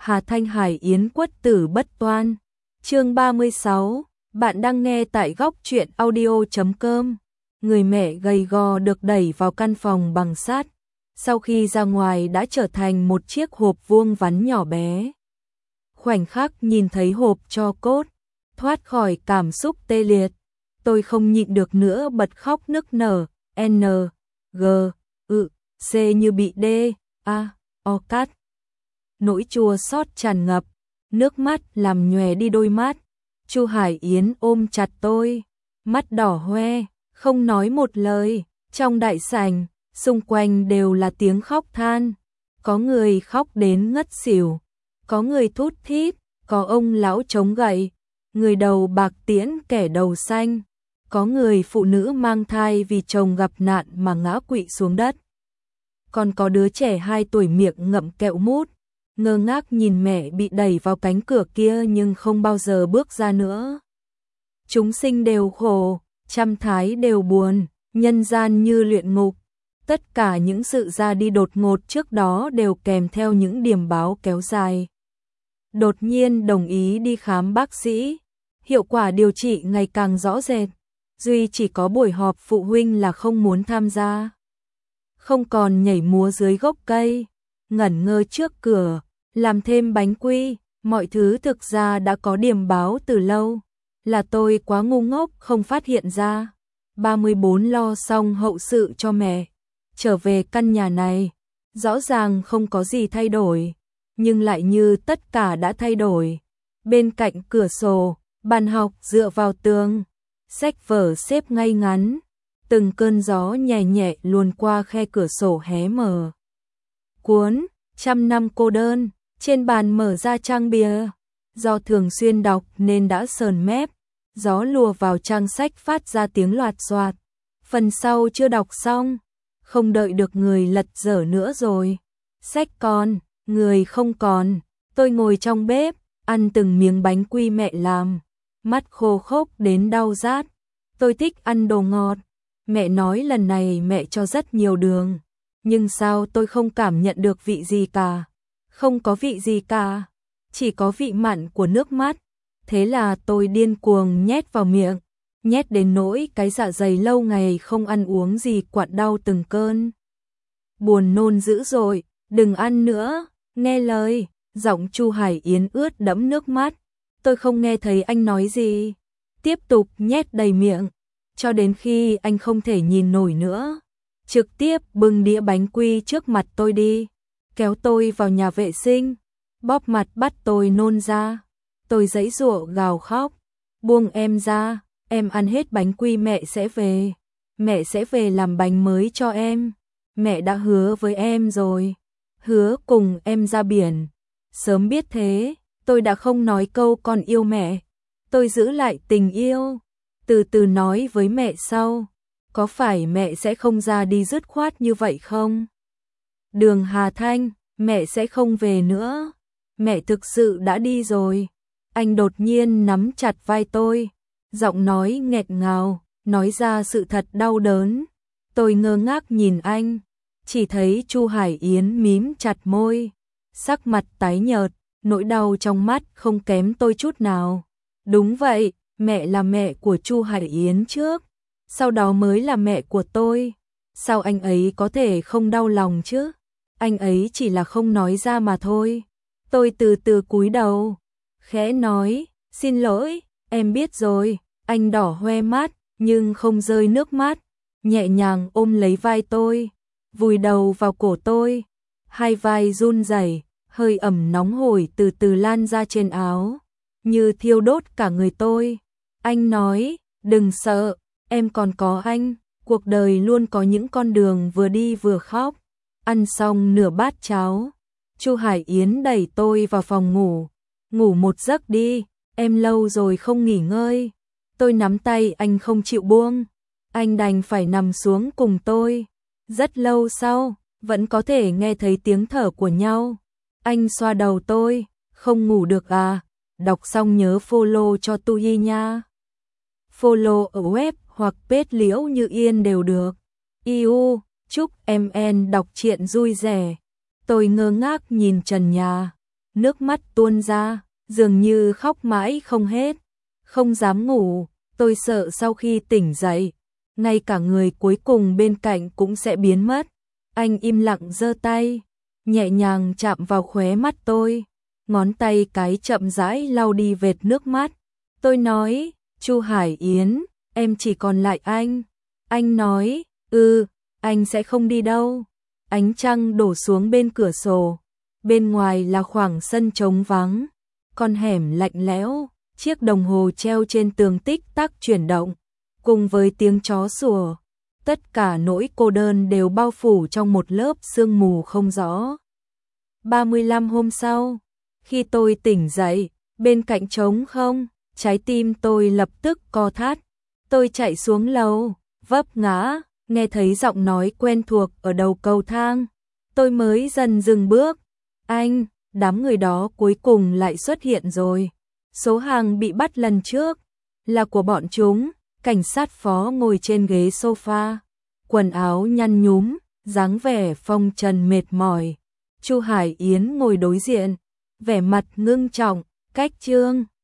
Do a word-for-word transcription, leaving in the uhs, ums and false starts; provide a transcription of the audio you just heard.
Hà Thanh Hải Yến quất tử bất toan. Chương ba mươi sáu, bạn đang nghe tại góc truyện audio chấm com. Người mẹ gầy gò được đẩy vào căn phòng bằng sắt, sau khi ra ngoài đã trở thành một chiếc hộp vuông vắn nhỏ bé. Khoảnh khắc nhìn thấy hộp tro cốt, thoát khỏi cảm xúc tê liệt, tôi không nhịn được nữa bật khóc nức nở, N, G, ự, C như bị D, A, O cắt. Nỗi chua xót tràn ngập, nước mắt làm nhòe đi đôi mắt. Chu Hải Yến ôm chặt tôi, mắt đỏ hoe, không nói một lời. Trong đại sảnh, xung quanh đều là tiếng khóc than. Có người khóc đến ngất xỉu, có người thút thít, có ông lão chống gậy, người đầu bạc tiễn kẻ đầu xanh, có người phụ nữ mang thai vì chồng gặp nạn mà ngã quỵ xuống đất. Còn có đứa trẻ hai tuổi miệng ngậm kẹo mút, ngơ ngác nhìn mẹ bị đẩy vào cánh cửa kia nhưng không bao giờ bước ra nữa. Chúng sinh đều khổ, trăm thái đều buồn, nhân gian như luyện ngục. Tất cả những sự ra đi đột ngột trước đó đều kèm theo những điềm báo kéo dài. Đột nhiên đồng ý đi khám bác sĩ, hiệu quả điều trị ngày càng rõ rệt. Duy chỉ có buổi họp phụ huynh là không muốn tham gia. Không còn nhảy múa dưới gốc cây, ngẩn ngơ trước cửa, làm thêm bánh quy, mọi thứ thực ra đã có điềm báo từ lâu. Là tôi quá ngu ngốc không phát hiện ra. ba mươi bốn lo xong hậu sự cho mẹ, trở về căn nhà này, rõ ràng không có gì thay đổi, nhưng lại như tất cả đã thay đổi. Bên cạnh cửa sổ, bàn học dựa vào tường, sách vở xếp ngay ngắn, từng cơn gió nhẹ nhẹ luồn qua khe cửa sổ hé mở. Cuốn Trăm năm cô đơn, trên bàn mở ra trang bìa, do thường xuyên đọc nên đã sờn mép, gió lùa vào trang sách phát ra tiếng loạt xoạt. Phần sau chưa đọc xong, không đợi được người lật dở nữa rồi. Sách còn, người không còn. Tôi ngồi trong bếp, ăn từng miếng bánh quy mẹ làm, mắt khô khốc đến đau rát. Tôi thích ăn đồ ngọt, mẹ nói lần này mẹ cho rất nhiều đường, nhưng sao tôi không cảm nhận được vị gì cả. Không có vị gì cả, chỉ có vị mặn của nước mắt. Thế là tôi điên cuồng nhét vào miệng, nhét đến nỗi cái dạ dày lâu ngày không ăn uống gì quặn đau từng cơn. Buồn nôn dữ dội, đừng ăn nữa, nghe lời. Giọng Chu Hải Yến ướt đẫm nước mắt. Tôi không nghe thấy anh nói gì, tiếp tục nhét đầy miệng, cho đến khi anh không thể nhìn nổi nữa, trực tiếp bưng đĩa bánh quy trước mặt tôi đi, kéo tôi vào nhà vệ sinh, bóp mặt bắt tôi nôn ra. Tôi giãy giụa gào khóc, buông em ra, em ăn hết bánh quy mẹ sẽ về, mẹ sẽ về làm bánh mới cho em, mẹ đã hứa với em rồi, hứa cùng em ra biển. Sớm biết thế, tôi đã không nói câu con yêu mẹ, tôi giữ lại tình yêu, từ từ nói với mẹ sau, có phải mẹ sẽ không ra đi dứt khoát như vậy không? Đường Hà Thanh, mẹ sẽ không về nữa, mẹ thực sự đã đi rồi. Anh đột nhiên nắm chặt vai tôi, giọng nói nghẹt ngào, nói ra sự thật đau đớn. Tôi ngơ ngác nhìn anh, chỉ thấy Chu Hải Yến mím chặt môi, sắc mặt tái nhợt, nỗi đau trong mắt không kém tôi chút nào. Đúng vậy, mẹ là mẹ của Chu Hải Yến trước, sau đó mới là mẹ của tôi. Sao anh ấy có thể không đau lòng chứ? Anh ấy chỉ là không nói ra mà thôi. Tôi từ từ cúi đầu, khẽ nói, xin lỗi, em biết rồi. Anh đỏ hoe mắt, nhưng không rơi nước mắt, nhẹ nhàng ôm lấy vai tôi, vùi đầu vào cổ tôi. Hai vai run rẩy, hơi ẩm nóng hổi từ từ lan ra trên áo, như thiêu đốt cả người tôi. Anh nói, đừng sợ, em còn có anh, cuộc đời luôn có những con đường vừa đi vừa khóc. Ăn xong nửa bát cháo, Chu Hải Yến đẩy tôi vào phòng ngủ, ngủ một giấc đi, em lâu rồi không nghỉ ngơi. Tôi nắm tay anh không chịu buông, anh đành phải nằm xuống cùng tôi. Rất lâu sau, vẫn có thể nghe thấy tiếng thở của nhau. Anh xoa đầu tôi, không ngủ được à, đọc xong nhớ follow cho Tui nha. Follow ở web hoặc page Liễu Như Yên đều được. Iu, chúc em en đọc truyện vui vẻ. Tôi ngơ ngác nhìn trần nhà, nước mắt tuôn ra, dường như khóc mãi không hết, không dám ngủ, tôi sợ sau khi tỉnh dậy, ngay cả người cuối cùng bên cạnh cũng sẽ biến mất. Anh im lặng giơ tay, nhẹ nhàng chạm vào khóe mắt tôi, ngón tay cái chậm rãi lau đi vệt nước mắt. Tôi nói, Chu Hải Yến, em chỉ còn lại anh. Anh nói, ừ, anh sẽ không đi đâu. Ánh trăng đổ xuống bên cửa sổ, bên ngoài là khoảng sân trống vắng, con hẻm lạnh lẽo, chiếc đồng hồ treo trên tường tích tắc chuyển động, cùng với tiếng chó sủa. Tất cả nỗi cô đơn đều bao phủ trong một lớp sương mù không rõ. ba mươi lăm hôm sau, khi tôi tỉnh dậy, bên cạnh trống không, trái tim tôi lập tức co thắt. Tôi chạy xuống lầu, vấp ngã, nghe thấy giọng nói quen thuộc ở đầu cầu thang. Tôi mới dần dừng bước. Anh, đám người đó cuối cùng lại xuất hiện rồi. Số hàng bị bắt lần trước là của bọn chúng. Cảnh sát phó ngồi trên ghế sofa, quần áo nhăn nhúm, dáng vẻ phong trần mệt mỏi. Chu Hải Yến ngồi đối diện, vẻ mặt ngưng trọng, cách Trương